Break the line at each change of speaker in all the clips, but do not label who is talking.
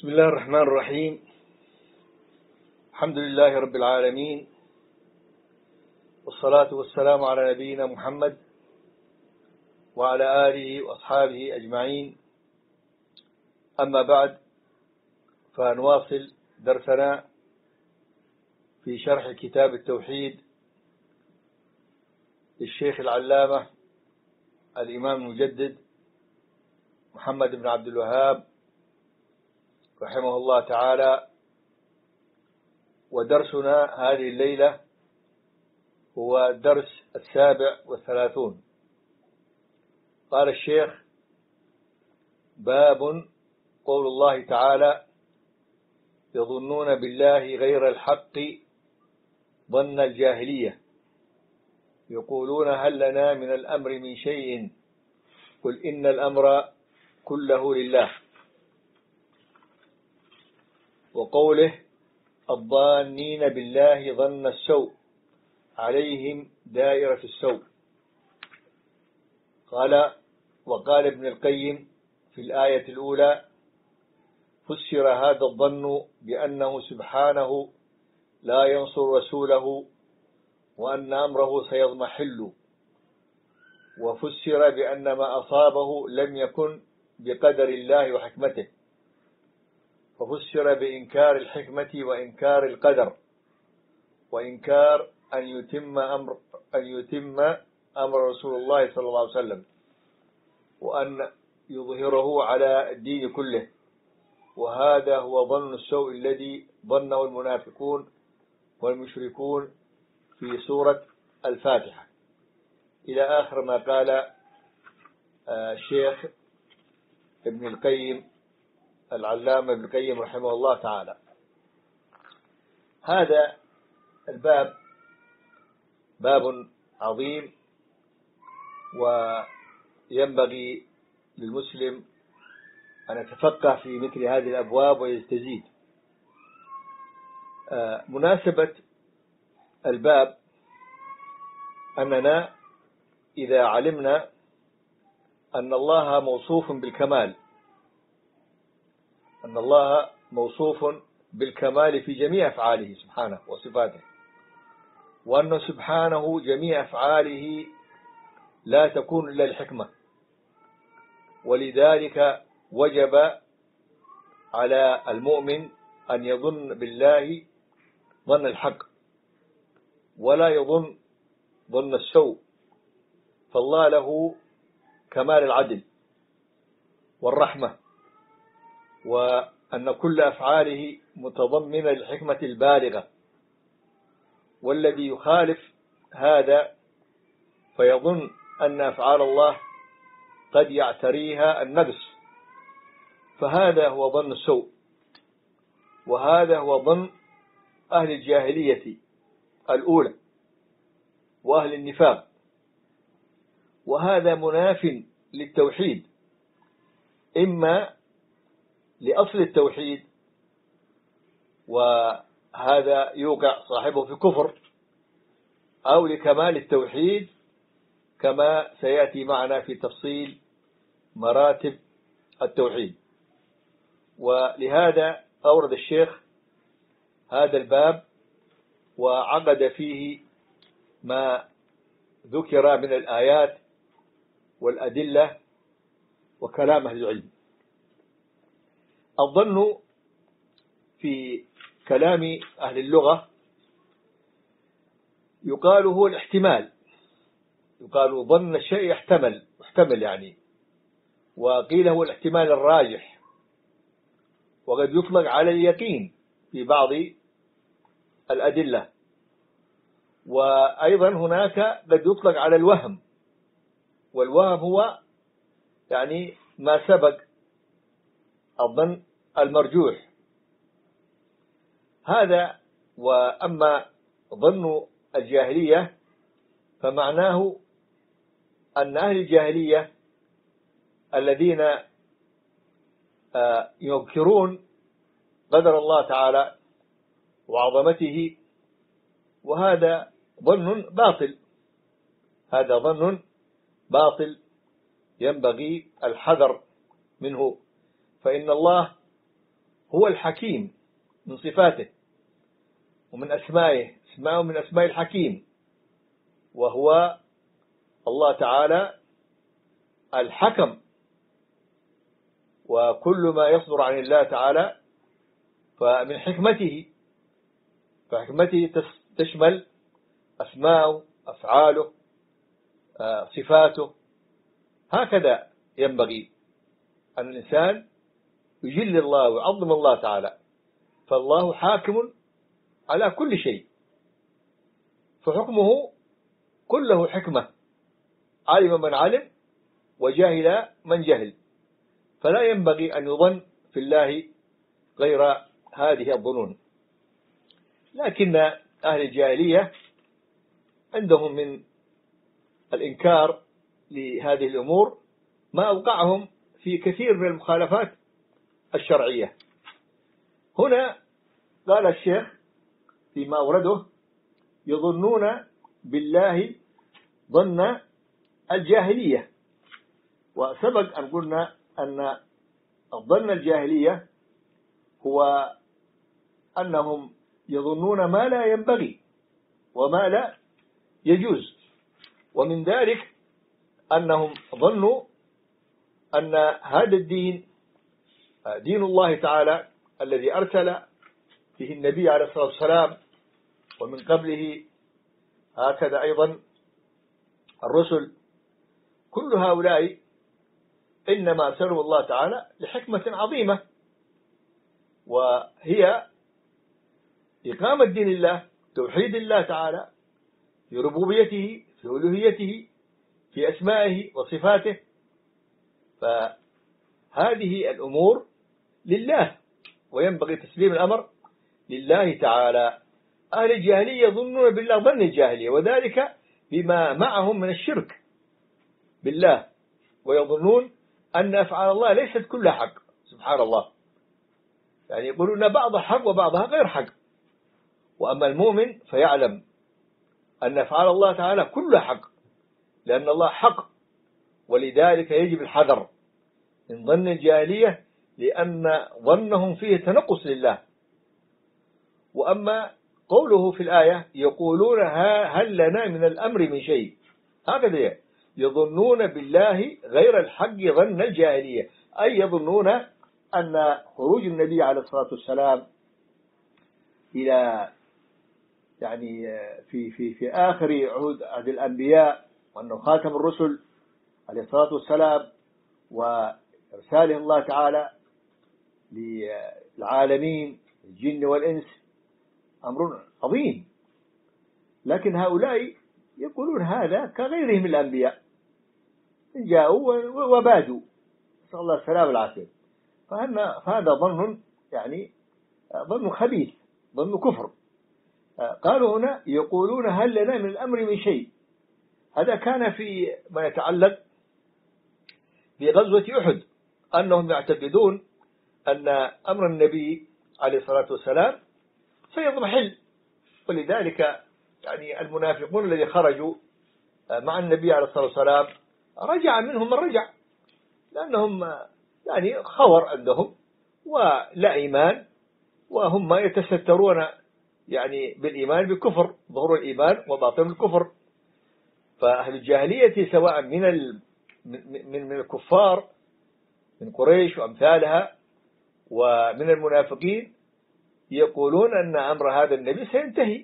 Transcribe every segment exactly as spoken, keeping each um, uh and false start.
بسم الله الرحمن الرحيم. الحمد لله رب العالمين، والصلاة والسلام على نبينا محمد وعلى آله وأصحابه أجمعين. أما بعد، فنواصل درسنا في شرح كتاب التوحيد للشيخ العلامة الإمام المجدد محمد بن عبد الوهاب رحمه الله تعالى. ودرسنا هذه الليلة هو الدرس السابع والثلاثون. قال الشيخ: باب قول الله تعالى: يظنون بالله غير الحق ظن الجاهلية، يقولون هل لنا من الأمر من شيء قل إن الأمر كله لله. وقوله: الظانين بالله ظن السوء عليهم دائرة السوء. قال وقال ابن القيم في الآية الأولى: فسر هذا الظن بأنه سبحانه لا ينصر رسوله وأن أمره سيضمحل، وفسر بأن ما أصابه لم يكن بقدر الله وحكمته، ففسر بإنكار الحكمة وإنكار القدر وإنكار أن يتم أمر أن يتم أمر رسول الله صلى الله عليه وسلم، وأن يظهره على الدين كله. وهذا هو ظن السوء الذي ظنه المنافقون والمشركون في سورة الفاتحة، إلى آخر ما قال الشيخ ابن القيم العلامة ابن القيم رحمه الله تعالى. هذا الباب باب عظيم، وينبغي للمسلم أن يتفقه في مثل هذه الأبواب ويستزيد. مناسبة الباب أننا إذا علمنا أن الله موصوف بالكمال، أن الله موصوف بالكمال في جميع أفعاله سبحانه وصفاته، وأن سبحانه جميع أفعاله لا تكون إلا الحكمة، ولذلك وجب على المؤمن أن يظن بالله ظن الحق ولا يظن ظن السوء، فالله له كمال العدل والرحمة، وأن كل أفعاله متضمنة للحكمة البالغة. والذي يخالف هذا فيظن أن أفعال الله قد يعتريها النقص، فهذا هو ظن السوء، وهذا هو ظن أهل الجاهلية الأولى وأهل النفاق، وهذا مناف للتوحيد، إما لأصل التوحيد وهذا يوقع صاحبه في كفر، أو لكمال التوحيد كما سيأتي معنا في تفصيل مراتب التوحيد. ولهذا أورد الشيخ هذا الباب وعقد فيه ما ذكر من الآيات والأدلة وكلام أهل العلم. الظن في كلام أهل اللغة يقال هو الاحتمال، يقال ظن الشيء يحتمل محتمل يعني، وقيل هو الاحتمال الراجح، وقد يطلق على اليقين في بعض الأدلة، وأيضا هناك قد يطلق على الوهم، والوهم هو يعني ما سبق الظن المرجوح. هذا. وأما ظن الجاهلية فمعناه أن أهل الجاهلية الذين ينكرون قدر الله تعالى وعظمته، وهذا ظن باطل، هذا ظن باطل ينبغي الحذر منه، فإن الله هو الحكيم من صفاته ومن أسمائه، اسماءه من أسماء الحكيم، وهو الله تعالى الحكم، وكل ما يصدر عن الله تعالى فمن حكمته، فحكمته تشمل أسماءه، أفعاله، صفاته. هكذا ينبغي أن الإنسان يجل الله ويعظم الله تعالى، فالله حاكم على كل شيء، فحكمه كله حكمة، علم من علم وجاهل من جهل، فلا ينبغي أن يظن في الله غير هذه الظنون. لكن أهل الجاهلية عندهم من الإنكار لهذه الأمور ما أوقعهم في كثير من المخالفات الشرعية. هنا قال الشيخ فيما أورده: يظنون بالله ظن الجاهلية. وسبق أن قلنا أن الظن الجاهلية هو أنهم يظنون ما لا ينبغي وما لا يجوز، ومن ذلك أنهم ظنوا أن هذا الدين دين الله تعالى الذي أرسل فيه النبي عليه الصلاة والسلام، ومن قبله هكذا أيضا الرسل، كل هؤلاء إنما أرسلهم الله تعالى لحكمة عظيمة، وهي إقامة دين الله، توحيد الله تعالى في ربوبيته، في ألوهيته، في أسمائه وصفاته. فهذه الأمور لله، وينبغي تسليم الأمر لله تعالى. أهل الجاهلية يظنون بالله ظن الجاهلية، وذلك بما معهم من الشرك بالله، ويظنون أن أفعال الله ليست كلها حق. سبحان الله، يعني يقولون بعضها حق وبعضها غير حق. وأما المؤمن فيعلم أن أفعال الله تعالى كلها حق، لأن الله حق، ولذلك يجب الحذر من ظن الجاهلية، لأن ظنهم فيه تنقص لله. وأما قوله في الآية: يقولون هل لنا من الأمر من شيء، هكذا يظنون بالله غير الحق ظن الجاهلية، أي يظنون أن خروج النبي عليه الصلاة والسلام إلى يعني في في في آخر عهد عهد الأنبياء، وأنه خاتم الرسل عليه الصلاة والسلام، وإرساله الله تعالى للعالمين الجن والإنس، أمر عظيم. لكن هؤلاء يقولون هذا كغيرهم من الأنبياء، جاءوا وبادوا، نسأل الله السلامة والعافية. فهذا ظن يعني ظن خبيث، ظن كفر. قالوا هنا: يقولون هل لنا من الأمر من شيء. هذا كان في ما يتعلق بغزوة أحد، أنهم يعتقدون أن أمر النبي عليه الصلاة والسلام سيضمحل، ولذلك يعني المنافقون الذي خرجوا مع النبي عليه الصلاة والسلام رجع منهم من رجع، لأنهم يعني خور عندهم ولا إيمان، وهم يتسترون يعني بالإيمان بكفر، ظهور الإيمان وباطن الكفر. فأهل الجاهلية سواء من من من الكفار من قريش وأمثالها ومن المنافقين يقولون أن أمر هذا النبي سينتهي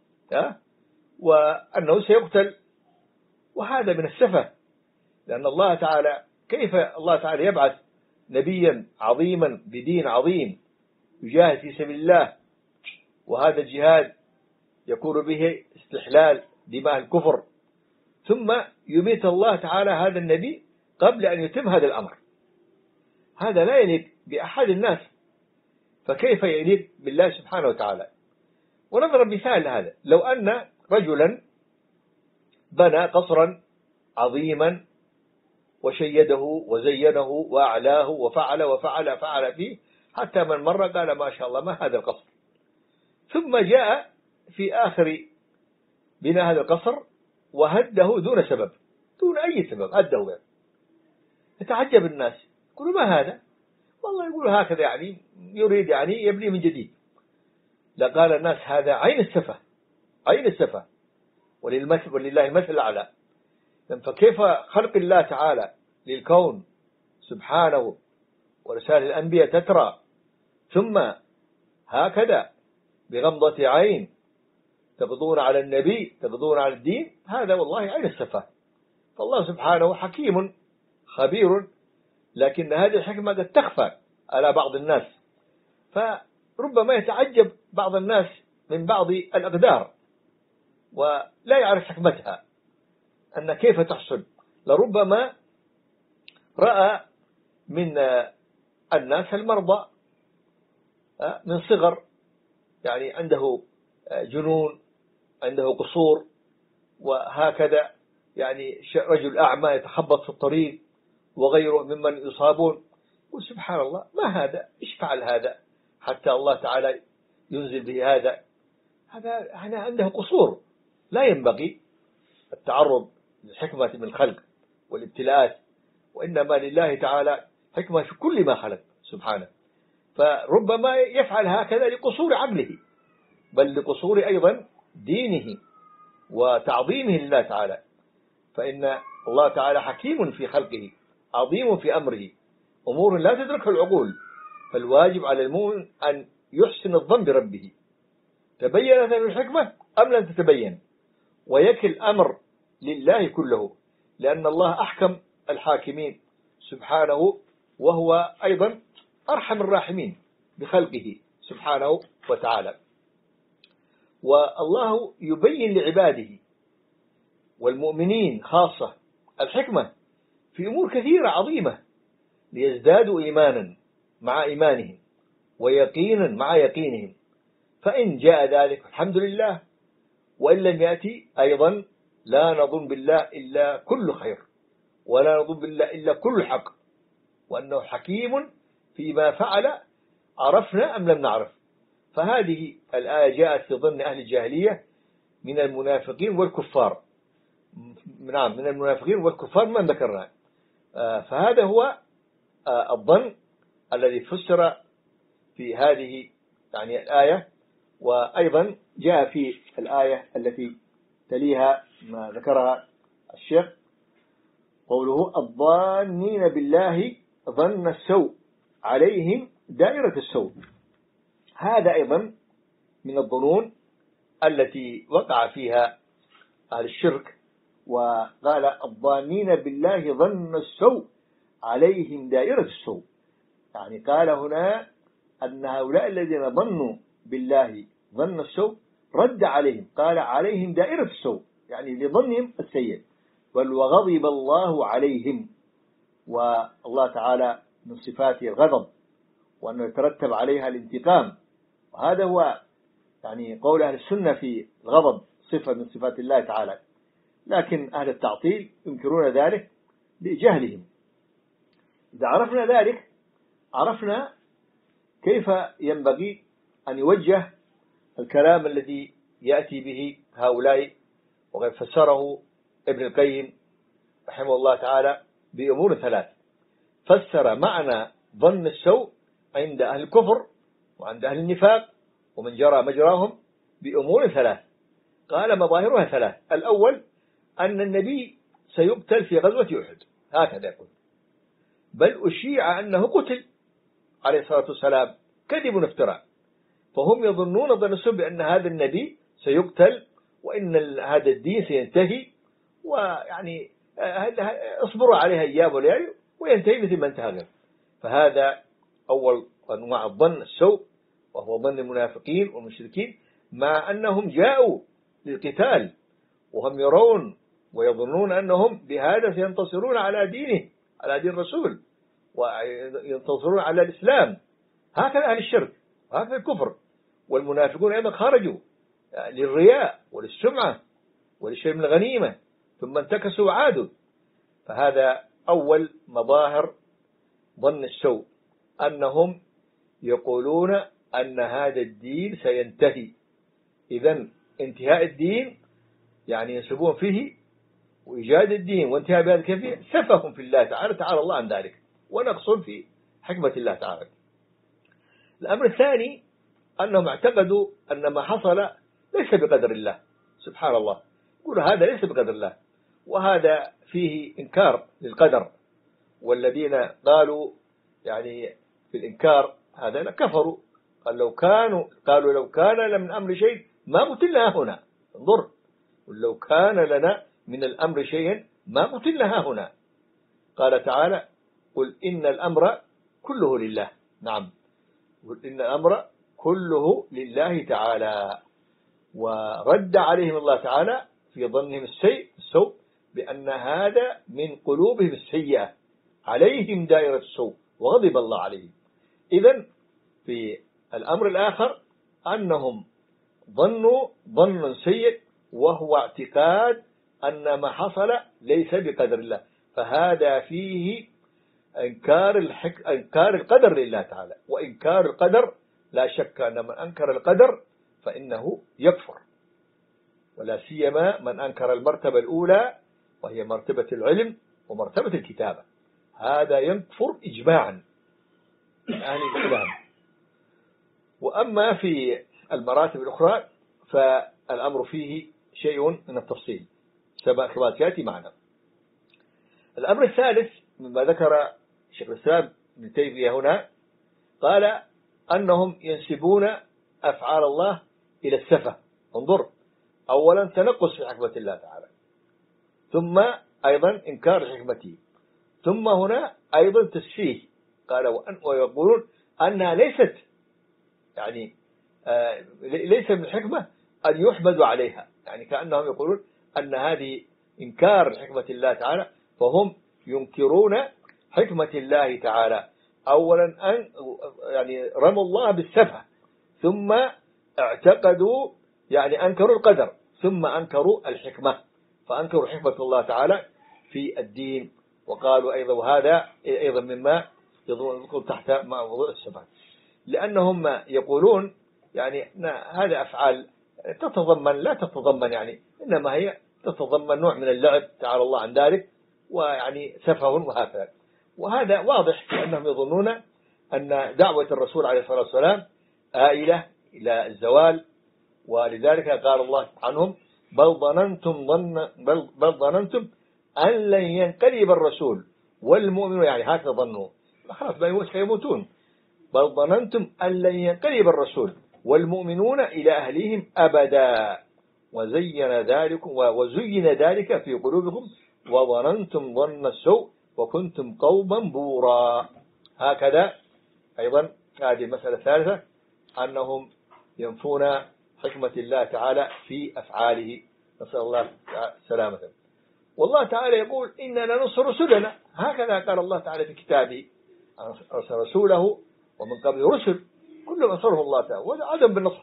وأنه سيقتل، وهذا من السفه، لأن الله تعالى كيف الله تعالى يبعث نبيا عظيما بدين عظيم يجاهد في سبيل الله، وهذا الجهاد يكون به استحلال دماء الكفر، ثم يميت الله تعالى هذا النبي قبل أن يتم هذا الأمر؟ هذا لا يليق بأحد الناس، فكيف يليق بالله سبحانه وتعالى؟ ونضرب مثال هذا: لو أن رجلا بنى قصرا عظيما وشيده وزينه وأعلاه وفعل وفعل فعل فيه حتى من مرة قال ما شاء الله ما هذا القصر، ثم جاء في آخر بناء هذا القصر وهده دون سبب، دون أي سبب هده. يتعجب الناس، يقولوا ما هذا؟ والله يقول هكذا يعني يريد يعني يبني من جديد. لقال الناس هذا عين السفة، عين السفة، ولله المثل الأعلى. فكيف خلق الله تعالى للكون سبحانه ورسائل الأنبياء تترى، ثم هكذا بغمضة عين تقضون على النبي، تقضون على الدين، هذا والله عين السفة. فالله سبحانه حكيم خبير، لكن هذه الحكمة قد تخفى على بعض الناس، فربما يتعجب بعض الناس من بعض الأقدار ولا يعرف حكمتها أن كيف تحصل. لربما رأى من الناس المرضى من صغر يعني عنده جنون، عنده قصور، وهكذا يعني رجل أعمى يتخبط في الطريق وغيره ممن يصابون، وسبحان الله ما هذا، إيش فعل هذا حتى الله تعالى ينزل به هذا؟ هذا هنا عنده قصور. لا ينبغي التعرض للحكمة من الخلق والابتلاءات، وإنما لله تعالى حكمة في كل ما خلق سبحانه. فربما يفعل هكذا لقصور عقله، بل لقصور أيضا دينه وتعظيمه لله تعالى. فإن الله تعالى حكيم في خلقه، عظيم في أمره، أمور لا تدركها العقول. فالواجب على المؤمن أن يحسن الظن بربه، تبينت الحكمة أم لم تتبين، ويكل الأمر لله كله، لأن الله أحكم الحاكمين سبحانه، وهو أيضا أرحم الراحمين بخلقه سبحانه وتعالى. والله يبين لعباده والمؤمنين خاصة الحكمة في أمور كثيرة عظيمة ليزدادوا إيمانا مع إيمانهم ويقينا مع يقينهم. فإن جاء ذلك الحمد لله، وإن لم يأتي أيضا لا نظن بالله إلا كل خير، ولا نظن بالله إلا كل حق، وأنه حكيم فيما فعل، عرفنا أم لم نعرف. فهذه الآية جاءت في ظن أهل الجاهلية من المنافقين والكفار، نعم من المنافقين والكفار من ذكرنا. فهذا هو الظن الذي فسر في هذه يعني الآية. وأيضا جاء في الآية التي تليها ما ذكرها الشيخ قوله الظانين بالله ظن السوء عليهم دائرة السوء. هذا أيضا من الظنون التي وقع فيها أهل الشرك، وقال الظانين بالله ظن السوء عليهم دائرة السوء. يعني قال هنا أن هؤلاء الذين ظنوا بالله ظن السوء رد عليهم، قال عليهم دائرة السوء، يعني لظنهم السيء. بل وغضب الله عليهم، والله تعالى من صفاته الغضب، وأنه يترتب عليها الانتقام. وهذا هو يعني قول أهل السنة في الغضب، صفة من صفات الله تعالى. لكن أهل التعطيل ينكرون ذلك بجهلهم. إذا عرفنا ذلك عرفنا كيف ينبغي أن يوجه الكلام الذي يأتي به هؤلاء، وقد فسره ابن القيم رحمه الله تعالى بأمور ثلاث. فسر معنى ظن السوء عند أهل الكفر وعند أهل النفاق ومن جرى مجراهم بأمور ثلاث، قال مظاهرها ثلاث. الأول أن النبي سيقتل في غزوة أحد، هكذا يقول، بل أشيع أنه قتل عليه الصلاة والسلام، كذب افتراء. فهم يظنون ظن السوء بأن هذا النبي سيقتل، وإن هذا الدين سينتهي، ويعني اصبروا عليها أيام وليالي وينتهي مثل ما انتهى غيره. فهذا أول أنواع الظن السوء، وهو ظن المنافقين والمشركين، مع أنهم جاءوا للقتال وهم يرون ويظنون أنهم بهذا سينتصرون على دينه، على دين الرسول، وينتصرون على الإسلام. هكذا أهل الشرك وهكذا الكفر. والمنافقون أيضا خرجوا للرياء وللسمعة ولشيء من الغنيمة، ثم انتكسوا وعادوا. فهذا أول مظاهر ظن السوء، أنهم يقولون أن هذا الدين سينتهي. إذن انتهاء الدين يعني ينسبون فيه وإيجاد الدين وانتهاء بهذا الكيفية سفه في الله تعالى، تعالى الله عن ذلك، ونقص في حكمة الله تعالى. الأمر الثاني أنهم اعتقدوا أن ما حصل ليس بقدر الله، سبحان الله، يقول هذا ليس بقدر الله، وهذا فيه إنكار للقدر. والذين قالوا يعني في الإنكار هذا كفروا، قال لو كانوا قالوا لو كان من أمر شيء ما قتلنا هنا. انظر، لو كان لنا من الأمر شيء ما قتلنا هنا. قال تعالى قل إن الأمر كله لله. نعم، قل إن الأمر كله لله تعالى. ورد عليهم الله تعالى في ظنهم السيء السوء بأن هذا من قلوبهم السيئة، عليهم دائرة السوء وغضب الله عليهم. إذن في الأمر الآخر أنهم ظنوا ظن سيء، وهو اعتقاد أن ما حصل ليس بقدر الله، فهذا فيه إنكار, الحك... إنكار القدر لله تعالى. وإنكار القدر لا شك أن من أنكر القدر فإنه يكفر، ولا سيما من أنكر المرتبة الأولى وهي مرتبة العلم ومرتبة الكتابة، هذا يكفر إجماعا من أهل الإسلام. وأما في المراتب الأخرى فالأمر فيه شيء من التفصيل كما سيأتي معنا. الأمر الثالث مما ذكر شيخ الإسلام ابن تيمية هنا، قال أنهم ينسبون أفعال الله إلى السفة. انظر، أولا تنقص في حكمة الله تعالى، ثم أيضا إنكار حكمته، ثم هنا أيضا تسفيه. قال ويقولون أنها ليست يعني آه ليس من الحكمة أن يحمدوا عليها، يعني كأنهم يقولون أن هذه إنكار حكمة الله تعالى، فهم ينكرون حكمة الله تعالى. أولا أن يعني رموا الله بالسفة، ثم اعتقدوا يعني أنكروا القدر، ثم أنكروا الحكمة، فأنكروا حكمة الله تعالى في الدين. وقالوا أيضا وهذا أيضا مما يدخل تحت موضوع الصفات، لأنهم يقولون يعني هذه أفعال تتضمن لا تتضمن يعني إنما هي تتضمن نوع من اللعب، تعالى الله عن ذلك، ويعني سفه وهكذا. وهذا واضح لأنهم يظنون أن دعوة الرسول عليه الصلاة والسلام آئلة إلى الزوال، ولذلك قال الله عنهم بل ظننتم ظن بل, بل ظننتم أن لن ينقلب الرسول والمؤمنون، يعني هكذا ظنوا خلاص سيموتون. بل ظننتم أن لن ينقلب الرسول والمؤمنون إلى أهليهم أبدا وزين ذلك وزين ذلك في قلوبكم وظننتم ظن السوء وكنتم قوما بورا. هكذا أيضا هذه المسألة الثالثة أنهم ينفون حكمة الله تعالى في أفعاله، نسأل الله السلامة. والله تعالى يقول إننا ننصر رسلنا، هكذا قال الله تعالى في كتابه، أرسل رسوله ومن قبل رسل كلهم أنصره الله تعالى، وهذا عدم بالنصر.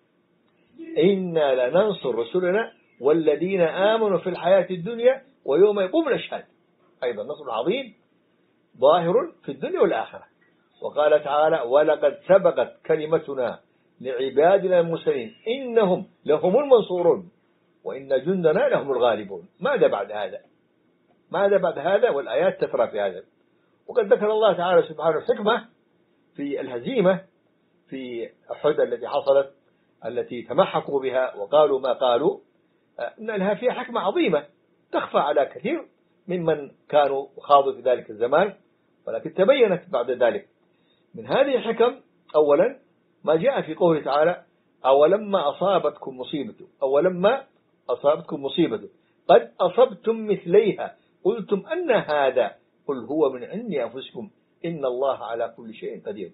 إنا لننصر رسلنا والذين آمنوا في الحياة الدنيا ويوم يقوم الأشهاد، أيضا نصر عظيم ظاهر في الدنيا والآخرة. وقال تعالى ولقد سبقت كلمتنا لعبادنا المرسلين إنهم لهم المنصورون وإن جندنا لهم الغالبون. ماذا بعد هذا؟ ماذا بعد هذا؟ والآيات تترى في هذا. وقد ذكر الله تعالى سبحانه الحكمة في الهزيمة في أحد التي حصلت، التي تمحقوا بها وقالوا ما قالوا، إن لها فيها حكمة عظيمة تخفى على كثير ممن كانوا خاضوا في ذلك الزمان، ولكن تبينت بعد ذلك. من هذه الحكم أولا ما جاء في قوله تعالى أولما أصابتكم مصيبة أولما أصابتكم مصيبة قد أصبتم مثليها قلتم أن هذا قل هو من عند أنفسكم إن الله على كل شيء قدير.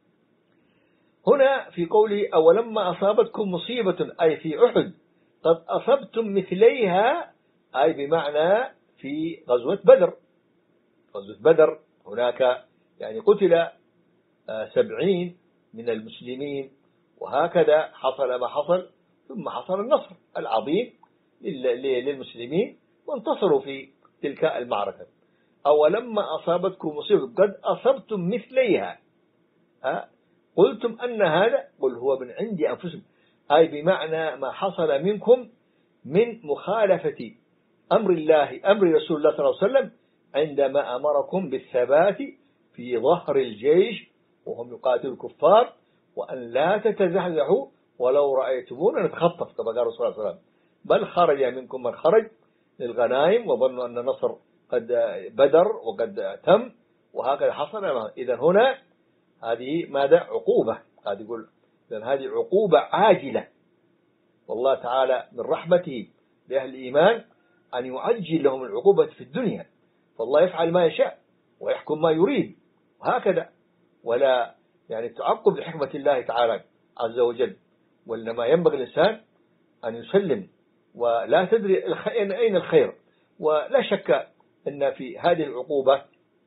هنا في قوله أولما أصابتكم مصيبة أي في أحد قد أصبتم مثليها، أي بمعنى في غزوة بدر. غزوة بدر هناك يعني قتل سبعين من المسلمين، وهكذا حصل ما حصل، ثم حصل النصر العظيم للمسلمين وانتصروا في تلك المعركة. أولما أصابتكم مصيبة قد أصبتم مثليها ها قلتم أن هذا قل هو من عند أنفسكم، أي بمعنى ما حصل منكم من مخالفة أمر الله أمر رسول الله صلى الله عليه وسلم عندما أمركم بالثبات في ظهر الجيش وهم يقاتلوا الكفار، وأن لا تتزحزحوا ولو رأيتمونا نتخطف كما قال الرسول صلى الله عليه وسلم، بل خرج منكم من خرج للغنائم وظنوا أن النصر قد بدر وقد تم، وهكذا حصل. إذا هنا هذه ماذا؟ عقوبة. هذه يقول إذن هذه عقوبة عاجلة، والله تعالى من رحمته لأهل الإيمان أن يعجل لهم العقوبة في الدنيا، فالله يفعل ما يشاء ويحكم ما يريد وهكذا، ولا يعني تعقب لحكمة الله تعالى عز وجل. وإنما ينبغي الإنسان أن يسلم ولا تدري أين الخير. ولا شك أن في هذه العقوبة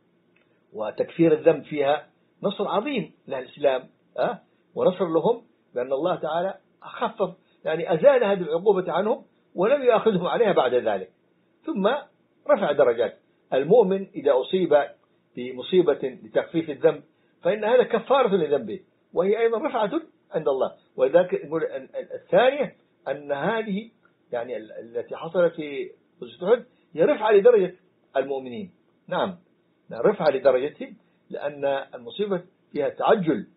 وتكفير الذنب فيها نصر عظيم للإسلام أه؟ ونصر لهم، لأن الله تعالى خفف يعني أزال هذه العقوبة عنهم ولم يأخذهم عليها بعد ذلك، ثم رفع درجات المؤمن. إذا أصيب بمصيبة لتخفيف الذنب فإن هذا كفارة لذنبه، وهي أيضا رفعة عند الله. ولذلك يقول الثانية أن هذه يعني التي حصلت في غزوة أحد هي رفعة لدرجة المؤمنين. نعم، رفعة لدرجتهم، لأن المصيبة فيها تعجل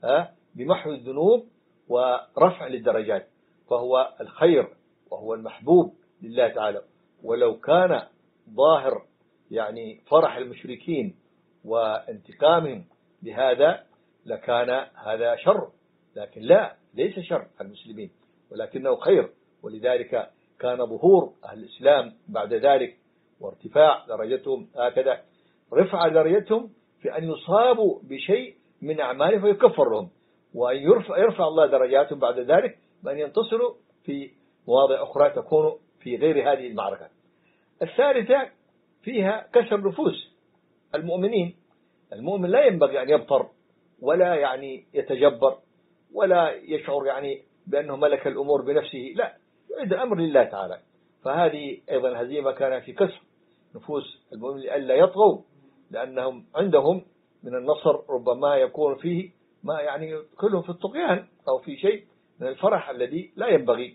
بمحو الذنوب ورفع للدرجات، فهو الخير وهو المحبوب لله تعالى. ولو كان ظاهر يعني فرح المشركين وانتقامهم بهذا لكان هذا شر، لكن لا، ليس شر المسلمين ولكنه خير. ولذلك كان ظهور أهل الإسلام بعد ذلك وارتفاع درجتهم هكذا، رفع درجتهم في أن يصابوا بشيء من أعمالهم فيكفر لهم، وأن يرفع, يرفع الله درجاتهم بعد ذلك بأن ينتصروا في مواضع أخرى تكون في غير هذه المعركة. الثالثة فيها كسر نفوس المؤمنين. المؤمن لا ينبغي أن يبطر ولا يعني يتجبر ولا يشعر يعني بأنه ملك الأمور بنفسه، لا، يعيد الأمر لله تعالى. فهذه أيضا الهزيمة كان في كسر نفوس المؤمنين لئلا يطغوا، لأنهم عندهم من النصر ربما يكون فيه ما يعني كلهم في الطغيان أو في شيء من الفرح الذي لا ينبغي.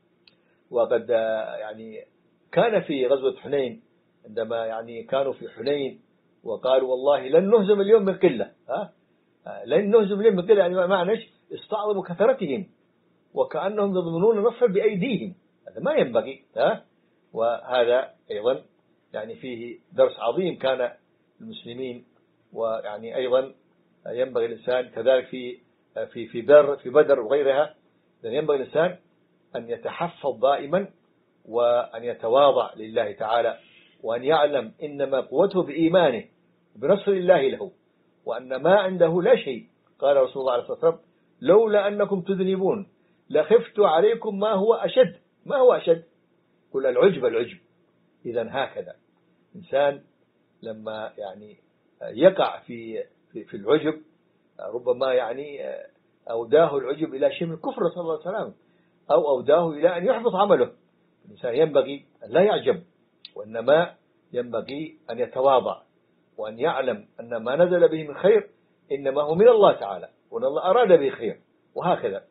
وقد يعني كان في غزوة حنين عندما يعني كانوا في حنين وقالوا والله لن نهزم اليوم من قلة، ها لن نهزم اليوم من قلة، يعني ما معناش استعظموا كثرتهم وكأنهم يضمنون النصر بأيديهم، هذا ما ينبغي. ها وهذا أيضا يعني فيه درس عظيم كان المسلمين. ويعني أيضا ينبغي الإنسان كذلك في في في بدر في بدر وغيرها، ينبغي الإنسان أن يتحفظ دائما وأن يتواضع لله تعالى، وأن يعلم إنما قوته بإيمانه بنصر الله له، وأن ما عنده لا شيء. قال رسول الله عليه الصلاة والسلام لولا أنكم تذنبون لخفت عليكم ما هو أشد. ما هو أشد؟ قل العجب العجب. إذن هكذا إنسان لما يعني يقع في في, في العجب ربما يعني أوداه العجب إلى شيء من الكفر صلى الله عليه وسلم، أو أوداه إلى أن يحبط عمله. الإنسان ينبغي أن لا يعجب، وإنما ينبغي أن يتواضع وأن يعلم أن ما نزل به من خير إنما هو من الله تعالى، وأن الله أراد به خير، وهكذا.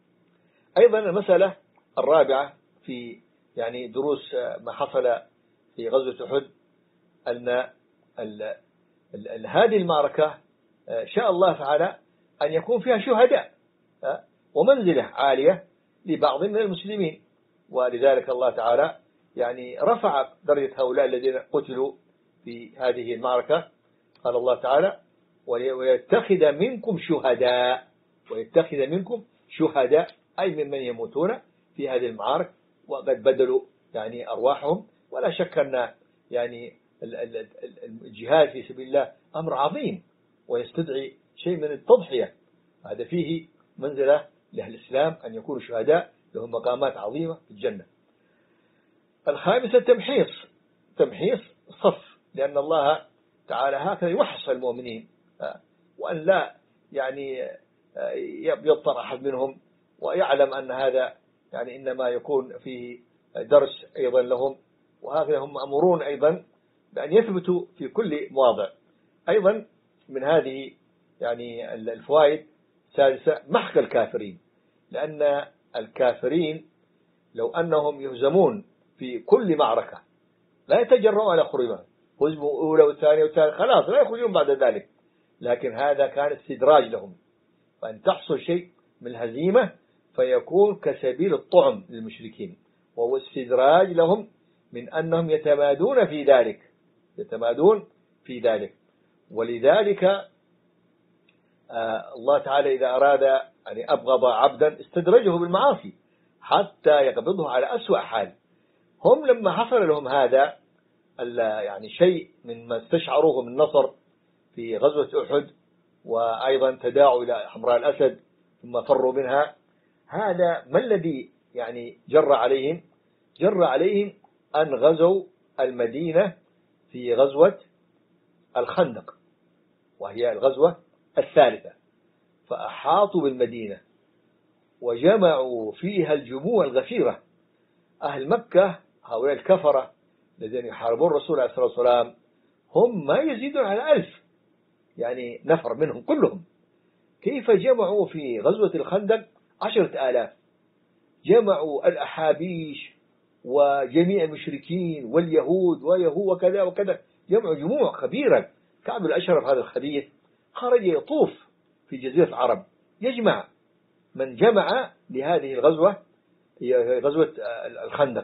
أيضا المسألة الرابعة في يعني دروس ما حصل في غزوة أحد أن ال ال ال هذه المعركة شاء الله تعالى أن يكون فيها شهداء ومنزلة عالية لبعض من المسلمين، ولذلك الله تعالى يعني رفع درجة هؤلاء الذين قتلوا في هذه المعركة. قال الله تعالى ويتخذ منكم شهداء، ويتخذ منكم شهداء أي ممن يموتون في هذه المعارك وقد بدلوا يعني أرواحهم. ولا شك أن يعني الجهاد في سبيل الله أمر عظيم ويستدعي شيء من التضحية، هذا فيه منزلة لأهل الإسلام أن يكونوا شهداء لهم مقامات عظيمة في الجنة. الخامسة تمحيص تمحيص صف، لأن الله تعالى هكذا يوحص المؤمنين، وأن لا يعني يبطر أحد منهم، ويعلم أن هذا يعني إنما يكون فيه درس أيضا لهم، وهكذا هم مأمورون أيضا بأن يثبتوا في كل مواضع. أيضا من هذه يعني الفوائد السادسة محق الكافرين، لأن الكافرين لو أنهم يهزمون في كل معركة لا يتجرؤوا على خروجها، هزموا أولى وثانية وثالثة خلاص لا يخرجون بعد ذلك، لكن هذا كان استدراج لهم، فأن تحصل شيء من الهزيمة فيكون كسبيل الطعم للمشركين، وهو استدراج لهم من أنهم يتمادون في ذلك يتمادون في ذلك ولذلك آه الله تعالى إذا أراد أن أبغض عبدا استدرجه بالمعاصي حتى يقبضه على أسوأ حال. هم لما حصل لهم هذا يعني شيء من ما استشعروه من نصر في غزوة أحد، وأيضا تداعوا إلى حمراء الأسد ثم فروا منها، هذا ما الذي يعني جر عليهم؟ جر عليهم أن غزوا المدينة في غزوة الخندق، وهي الغزوة الثالثة، فأحاطوا بالمدينة وجمعوا فيها الجموع الغفيرة. أهل مكة هؤلاء الكفرة الذين يحاربون الرسول عليه الصلاة والسلام هم ما يزيدون على ألف يعني نفر منهم كلهم. كيف جمعوا في غزوة الخندق عشرة آلاف؟ جمعوا الأحابيش وجميع المشركين واليهود ويهود وكذا وكذا، جمعوا جموع خبيرة. كعب الأشرف هذا الخبيث خرج يطوف في جزيرة العرب يجمع من جمع لهذه الغزوة، هي غزوة الخندق،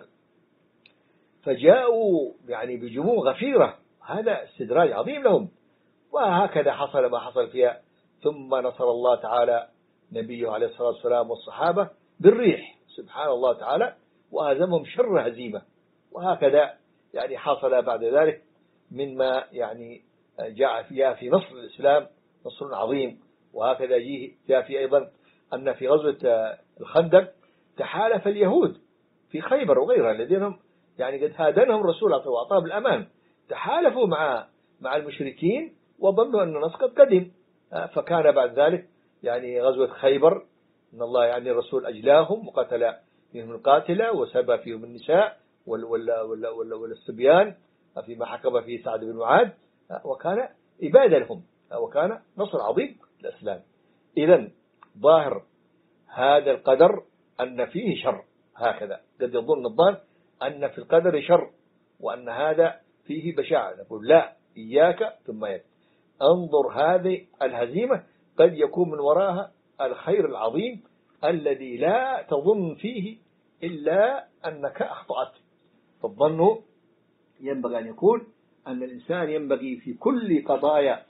فجاءوا يعني بجموع غفيرة. هذا استدراج عظيم لهم، وهكذا حصل ما حصل فيها. ثم نصر الله تعالى نبيه عليه الصلاة والسلام والصحابة بالريح سبحان الله تعالى، وهزمهم شر هزيمة. وهكذا يعني حصل بعد ذلك مما يعني جاء فيها في نصر الإسلام نصر عظيم. وهكذا جاء في أيضا أن في غزوة الخندق تحالف اليهود في خيبر وغيرها الذين هم يعني قد هادنهم الرسول وأعطاهم الأمان، تحالفوا مع مع المشركين وظنوا أن النصر قد قدم. فكان بعد ذلك يعني غزوة خيبر إن الله يعني الرسول أجلاهم وقتل فيهم القاتلة وسبى فيهم النساء والصبيان فيما حكم فيه سعد بن معاذ، وكان إبادة لهم، وكان نصر عظيم للإسلام. إذن ظاهر هذا القدر أن فيه شر، هكذا قد يظن الظان أن في القدر شر وأن هذا فيه بشاعة. نقول لا، إياك ثم يك، انظر هذه الهزيمة قد يكون من وراها الخير العظيم الذي لا تظن فيه إلا أنك أخطأت. فالظن ينبغي أن يكون أن الإنسان ينبغي في كل قضايا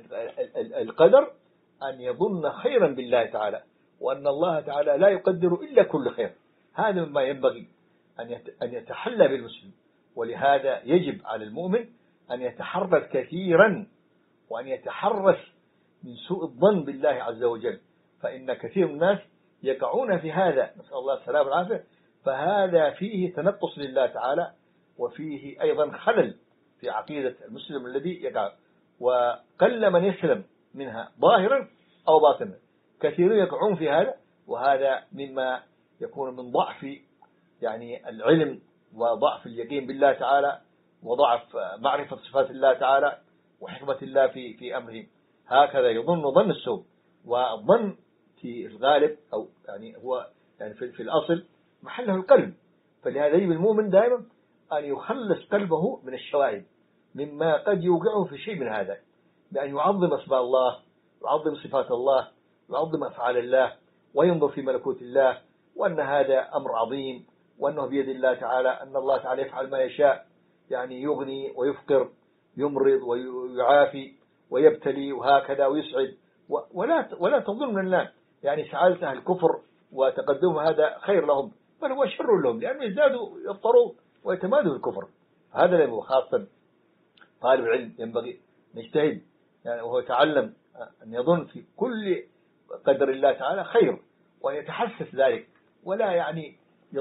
القدر أن يظن خيرا بالله تعالى، وأن الله تعالى لا يقدر إلا كل خير. هذا مما ينبغي أن يتحلى بالمسلم. ولهذا يجب على المؤمن أن يتحرز كثيرا وأن يتحرس من سوء الظن بالله عز وجل، فإن كثير من الناس يقعون في هذا، نسأل الله السلامة والعافية. فهذا فيه تنقص لله تعالى، وفيه أيضا خلل في عقيدة المسلم الذي يقع، وقل من يسلم منها ظاهرا أو باطنا. كثيرون يقعون في هذا، وهذا مما يكون من ضعف يعني العلم وضعف اليقين بالله تعالى وضعف معرفة صفات الله تعالى وحكمة الله في في أمره. هكذا يظن ظن السوء، والظن في الغالب أو يعني هو يعني في, في الأصل محله القلب. فلهذا يجب المؤمن دائما أن يخلص قلبه من الشوائب مما قد يوقعه في شيء من هذا، بأن يعظم أسماء الله، يعظم صفات الله، يعظم أفعال الله، وينظر في ملكوت الله، وأن هذا أمر عظيم، وأنه بيد الله تعالى، أن الله تعالى يفعل ما يشاء، يعني يغني ويفقر، يمرض ويعافي ويبتلي وهكذا ويسعد. ولا ولا تظن من الله يعني سعادة أهل الكفر وتقدم هذا خير لهم، بل هو شر لهم، لأنه يزدادوا يضطروا ويتمادوا الكفر. هذا هو خاصة طالب العلم ينبغي نجتهد يعني وهو يتعلم أن يظن في كل قدر الله تعالى خير، وأن يتحسس ذلك، ولا يعني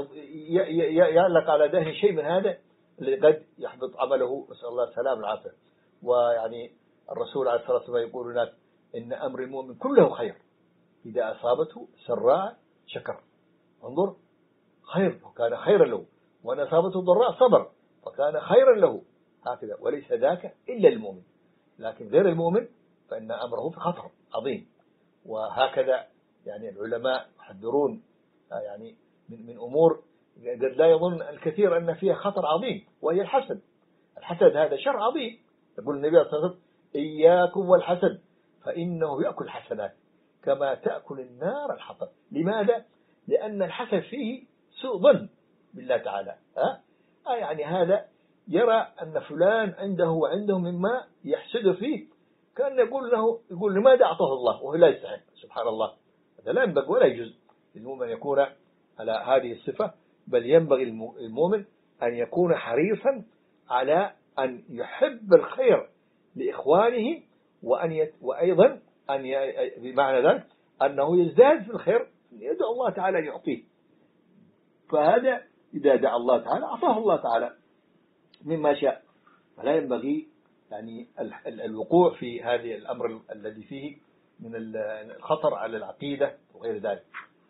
يعلق على ذهن شيء من هذا اللي قد يحبط عمله، نسأل الله السلام والعافية. ويعني الرسول عليه الصلاة والسلام يقول لنا إن أمر المؤمن كله خير، إذا أصابته سراء شكر، انظر خير وكان خيرا له، وأن أصابته ضراء صبر فكان خيرا له، هكذا. وليس ذاك إلا المؤمن، لكن غير المؤمن فإن أمره في خطر عظيم. وهكذا يعني العلماء يحذرون يعني من من أمور قد لا يظن الكثير أن فيها خطر عظيم، وهي الحسد. الحسد هذا شر عظيم. يقول النبي صلى الله عليه وسلم إياكم والحسد فإنه يأكل حسنات كما تأكل النار الحطب. لماذا؟ لأن الحسد فيه سوء ظن بالله تعالى. ها؟ آه يعني هذا يرى أن فلان عنده وعنده مما يحسد فيه، كان يقول له يقول لماذا أعطاه الله وهو لا يستحق. سبحان الله، هذا لا ينبغي ولا يجوز للمؤمن يكون على هذه الصفة، بل ينبغي المؤمن أن يكون حريصا على أن يحب الخير لإخوانه، وأن يت... وأيضا أن ي... بمعنى ذلك أنه يزداد في الخير، يدعو الله تعالى أن يعطيه. فهذا إذا دعا الله تعالى أعطاه الله تعالى مما شاء. فلا ينبغي يعني الوقوع في هذه الأمر الذي فيه من الخطر على العقيدة وغير ذلك.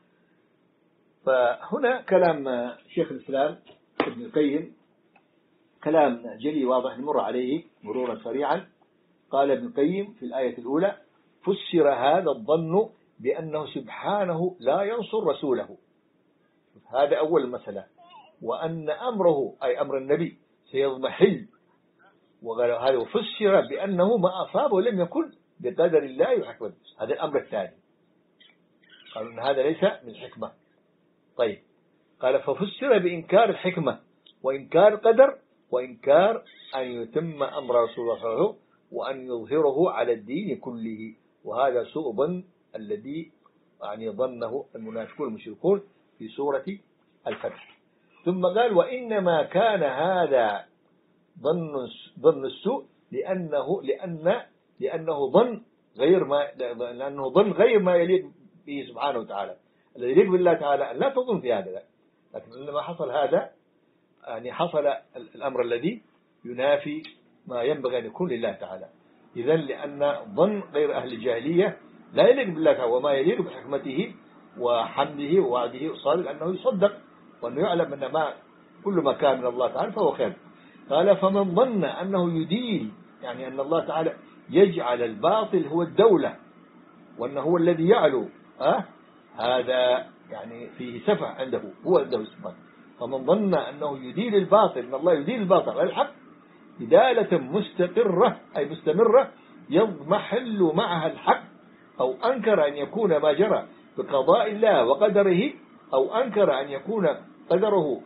فهنا كلام شيخ الإسلام ابن القيم كلام جلي واضح نمر عليه مرورا سريعا. قال ابن القيم في الآية الأولى: فسر هذا الظن بأنه سبحانه لا ينصر رسوله. هذا أول المسألة. وأن أمره أي أمر النبي سيضمحل. وهذا فسر بأنه ما أصابه لم يكن بقدر الله وحكمته. هذا الأمر الثاني، قالوا أن هذا ليس من الحكمة. طيب، قال ففسر بإنكار الحكمة وإنكار القدر وإنكار أن يتم أمر رسول الله صلى الله عليه وسلم وأن يظهره على الدين كله. وهذا سوء ظن الذي يعني ظنه المنافقون المشركون في سورة الفتح. ثم قال: وإنما كان هذا ظن ظن السوء لأنه لأن لأنه ظن غير ما لأنه ظن غير ما يليق به سبحانه وتعالى. الذي يليق بالله تعالى أن لا تظن في هذا، لكن لما حصل هذا يعني حصل الأمر الذي ينافي ما ينبغي أن يكون لله تعالى. إذن لأن ظن غير أهل الجاهلية لا يليق بالله تعالى، وما يليق بحكمته وحمده ووعده الصادق أنه يصدق وأنه يعلم أن ما كل ما كان من الله تعالى فهو خير. قال: فمن ظن أنه يدين، يعني أن الله تعالى يجعل الباطل هو الدولة وأنه هو الذي يعلو، أه؟ هذا يعني فيه سفه عنده، هو عنده سفه. فمن ظن أنه يدين الباطل، أن الله يدين الباطل على الحق إدالة مستقرة أي مستمرة يضمحل معها الحق، أو أنكر أن يكون ما جرى بقضاء الله وقدره، أو أنكر أن يكون قدره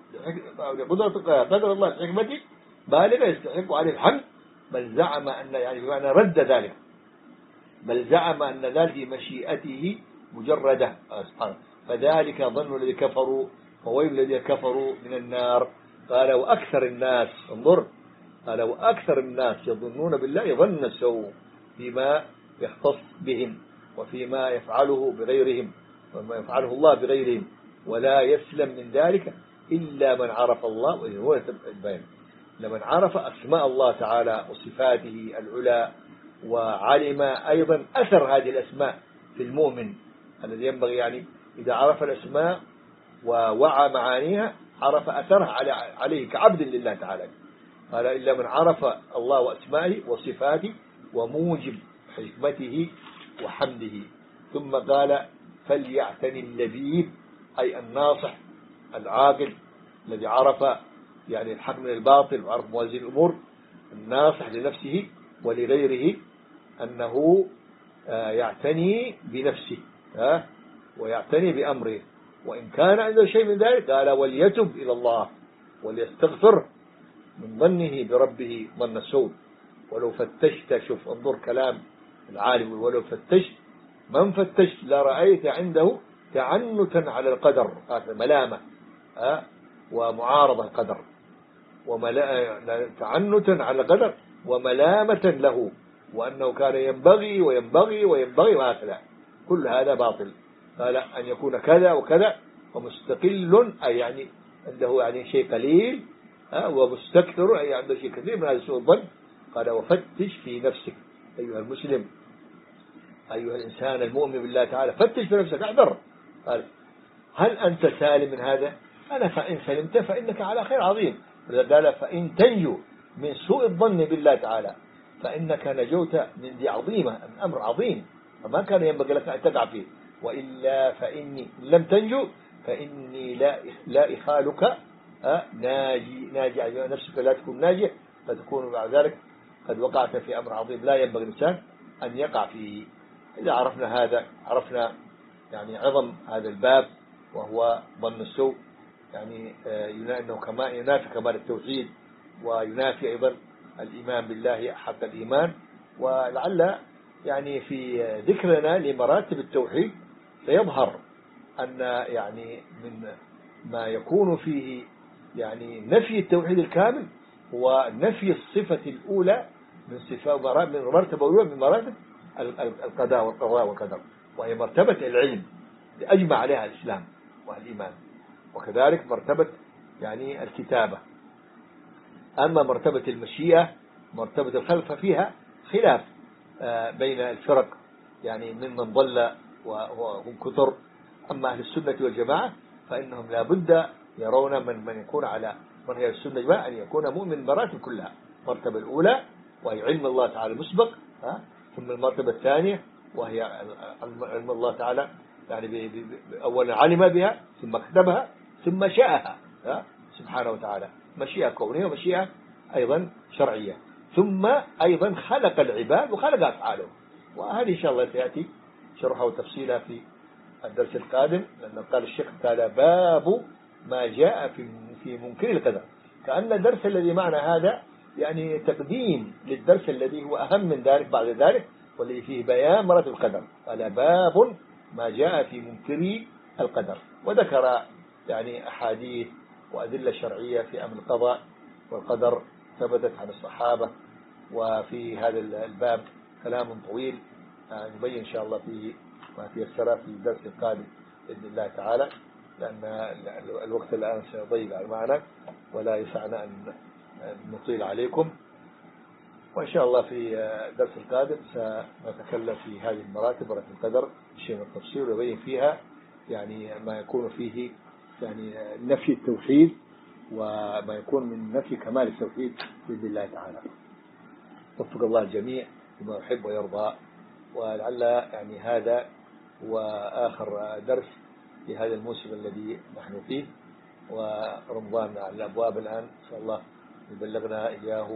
قدر الله بحكمته بالغ يستحق عليه الحمد، بل زعم أن يعني بمعنى رد ذلك، بل زعم أن ذلك مشيئته مجردة سبحانه. فذلك ظن الذي كفروا وويل الذين كفروا من النار. قال: وأكثر الناس، انظر، قال: وأكثر الناس يظنون بالله ظن السوء فيما يختص بهم وفيما يفعله بغيرهم وما يفعله الله بغيرهم، ولا يسلم من ذلك إلا من عرف الله. وهو البيان لمن عرف أسماء الله تعالى وصفاته العلى، وعلم أيضا أثر هذه الأسماء في المؤمن الذي ينبغي يعني إذا عرف الأسماء ووعى معانيها عرف أثرها عليه كعبد لله تعالى. قال: إلا من عرف الله وأسمائه وصفاته وموجب حكمته وحمده. ثم قال: فليعتني اللبيب أي الناصح العاقل الذي عرف يعني الحق من الباطل وعرف موازين الأمور، الناصح لنفسه ولغيره، أنه يعتني بنفسه ويعتني بأمره، وإن كان عنده شيء من ذلك قال: وليتب إلى الله وليستغفر من ظنه بربه ظن السوء. ولو فتشت، شوف انظر كلام العالم، ولو فتشت من فتشت لرأيت عنده تعنتا على القدر، هذا ملامة أه؟ ومعارضة القدر، تعنتا على القدر وملامة له، وأنه كان ينبغي وينبغي وينبغي وهكذا. كل هذا باطل. قال: أن يكون كذا وكذا ومستقل أي يعني عنده يعني شيء قليل أه؟ ومستكثر أي عنده شيء كثير من هذا سوء الظن. قال: وفتش في نفسك أيها المسلم، أيها الإنسان المؤمن بالله تعالى، فتش في نفسك، احذر. قال: هل أنت سالم من هذا؟ أنا فإن سلمت فإنك على خير عظيم. قال: فإن تنجو من سوء الظن بالله تعالى فإنك نجوت من ذي عظيمة، أمر عظيم فما كان ينبغي لك أن تقع فيه، وإلا فإني لم تنجو فإني لا لا إخالك ناجي ناجي نفسك لا تكون ناجي، فتكون بعد ذلك قد وقعت في أمر عظيم لا ينبغي الإنسان أن يقع فيه. إذا عرفنا هذا عرفنا يعني عظم هذا الباب، وهو ظن السوء، يعني أنه كما ينافي كمال التوحيد، وينافي أيضا الإيمان بالله حق الإيمان. ولعل يعني في ذكرنا لمراتب التوحيد سيظهر أن يعني من ما يكون فيه يعني نفي التوحيد الكامل هو نفي الصفة الأولى من صفات من مرتبة أولى من مراتب القضاء والقضاء والقدر، وهي مرتبة العلم أجمع عليها الإسلام والإيمان، وكذلك مرتبة يعني الكتابة. أما مرتبة المشيئة مرتبة الخلق ففيها خلاف بين الفرق، يعني ممن ضل وهم كثر. أما أهل السنة والجماعة فإنهم لا بد يرون من من يكون على منهج السنة والجماعة أن يكون مؤمن المراتب كلها. المرتبة الأولى وهي علم الله تعالى المسبق، ثم المرتبة الثانية وهي علم الله تعالى يعني أولا علم بها ثم كتبها ثم شاءها سبحانه وتعالى، مشيئة كونية ومشيئة أيضا شرعية، ثم أيضا خلق العباد وخلق أفعالهم. وهذه إن شاء الله سيأتي شرحها وتفصيلها في الدرس القادم، لأن قال الشيخ تعالى باب ما جاء في في منكر القدر، كأن الدرس الذي معنا هذا يعني تقديم للدرس الذي هو أهم من ذلك بعد ذلك، والذي فيه بيان مراتب القدر. قال باب ما جاء في منكر القدر، وذكر يعني أحاديث وأدلة شرعية في أمر القضاء والقدر ثبتت عن الصحابة. وفي هذا الباب كلام طويل نبين إن شاء الله فيه ما تيسر في الدرس القادم بإذن الله تعالى، لأن الوقت الآن سيضيق معنا ولا يسعنا أن نطيل عليكم. وإن شاء الله في الدرس القادم سنتكلم في هذه المراتب، مراتب القدر شيء من التفصيل، ويبين فيها يعني ما يكون فيه يعني نفي التوحيد وما يكون من نفي كمال التوحيد بإذن الله تعالى. وفق الله الجميع بما يحب ويرضى. ولعل يعني هذا هو آخر درس في هذا الموسم الذي نحن فيه، ورمضان على الأبواب الآن، إن شاء الله يبلغنا إياه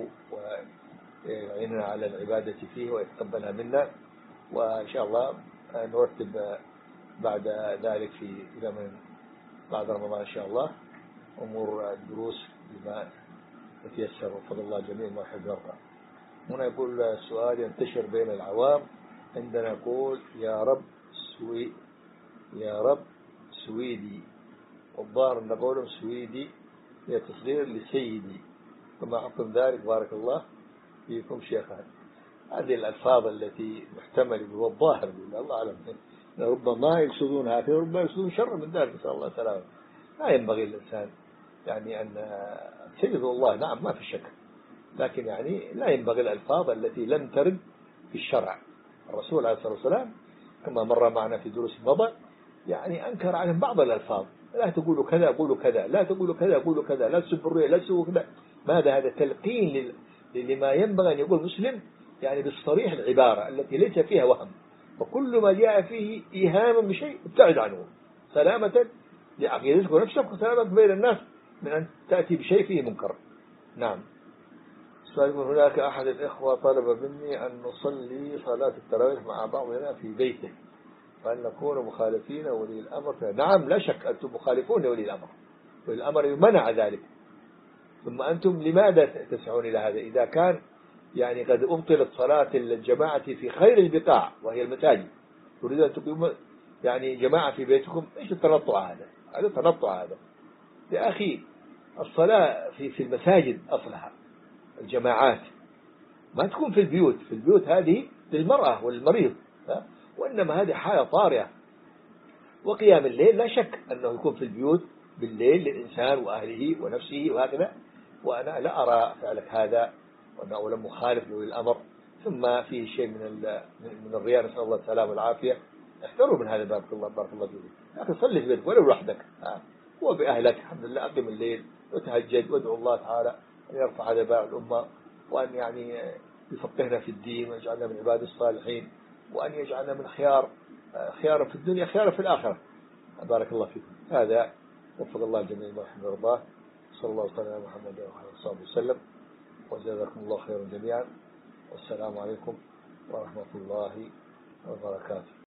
ويعيننا على العبادة فيه ويتقبلها منا. وإن شاء الله نرتب بعد ذلك في إلى من بعد رمضان إن شاء الله أمور الدروس بما يتيسر، وفضل الله جميع ما يحب ويرضى. هنا يقول السؤال ينتشر بين العوام عندنا نقول يا رب سوي يا رب سويدي، والظاهر أن قولهم سويدي هي تصغير لسيدي، فما حكم ذلك بارك الله فيكم شيخان؟ هذه الألفاظ التي محتمل والظاهر الله أعلم، ربما يقصدون هذا وربما يقصدون شر من ذلك، نسأل الله السلامة. لا ينبغي الإنسان يعني أن سيد الله نعم ما في شك، لكن يعني لا ينبغي الألفاظ التي لم ترد في الشرع. الرسول عليه الصلاة والسلام كما مر معنا في دروس مضى يعني أنكر عليهم بعض الألفاظ، لا تقولوا كذا قولوا كذا، لا تقولوا كذا قولوا كذا، لا تسبوا الرؤيا لا تسبوا كذا. ماذا هذا تلقين لما ينبغي أن يقول مسلم يعني بالصريح العبارة التي ليس فيها وهم، وكل ما جاء فيه إيهام بشيء ابتعد عنه سلامة لعقيدتك ونفسك وسلامة بين الناس من أن تأتي بشيء فيه منكر. نعم. هناك أحد الإخوة طلب مني أن نصلي صلاة التراويح مع بعضنا في بيته، فأن نكون مخالفين ولي الأمر. نعم لا شك أنتم مخالفون لولي الأمر، ولي الأمر يمنع ذلك، ثم أنتم لماذا تسعون إلى هذا إذا كان يعني قد أبطلت صلاة الجماعة في خير البقاع وهي المساجد، تريد أن تقيموا يعني جماعة في بيتكم؟ إيش التنطع هذا؟ هذا تنطع هذا يا أخي. الصلاة في في المساجد أصلها الجماعات، ما تكون في البيوت. في البيوت هذه للمرأة والمريض، وإنما هذه حالة طارئة. وقيام الليل لا شك أنه يكون في البيوت بالليل للإنسان وأهله ونفسه وهكذا، وأنا لا أرى فعلك هذا وأنه لم مخالف له الأمر. ثم فيه شيء من من الرياء، نسأل الله السلامة والعافية. احذروا من هذا الباب، الله بارك الله فيك. لكن صلي في بيتك ولو لوحدك وبأهلك، الحمد لله، أقم الليل وتهجد وادعو الله تعالى أن يرفع هذا باع الأمة، وأن يعني يفقهنا في الدين ويجعلنا من عباد الصالحين، وأن يجعلنا من خيار خيار في الدنيا خيار في الآخرة. بارك الله فيكم. هذا وفق الله الجميع ما يحب ويرضاه. صلى الله وسلم على محمد وعلى آله وصحبه وسلم، وجزاكم الله خيرا جميعا، والسلام عليكم ورحمة الله وبركاته.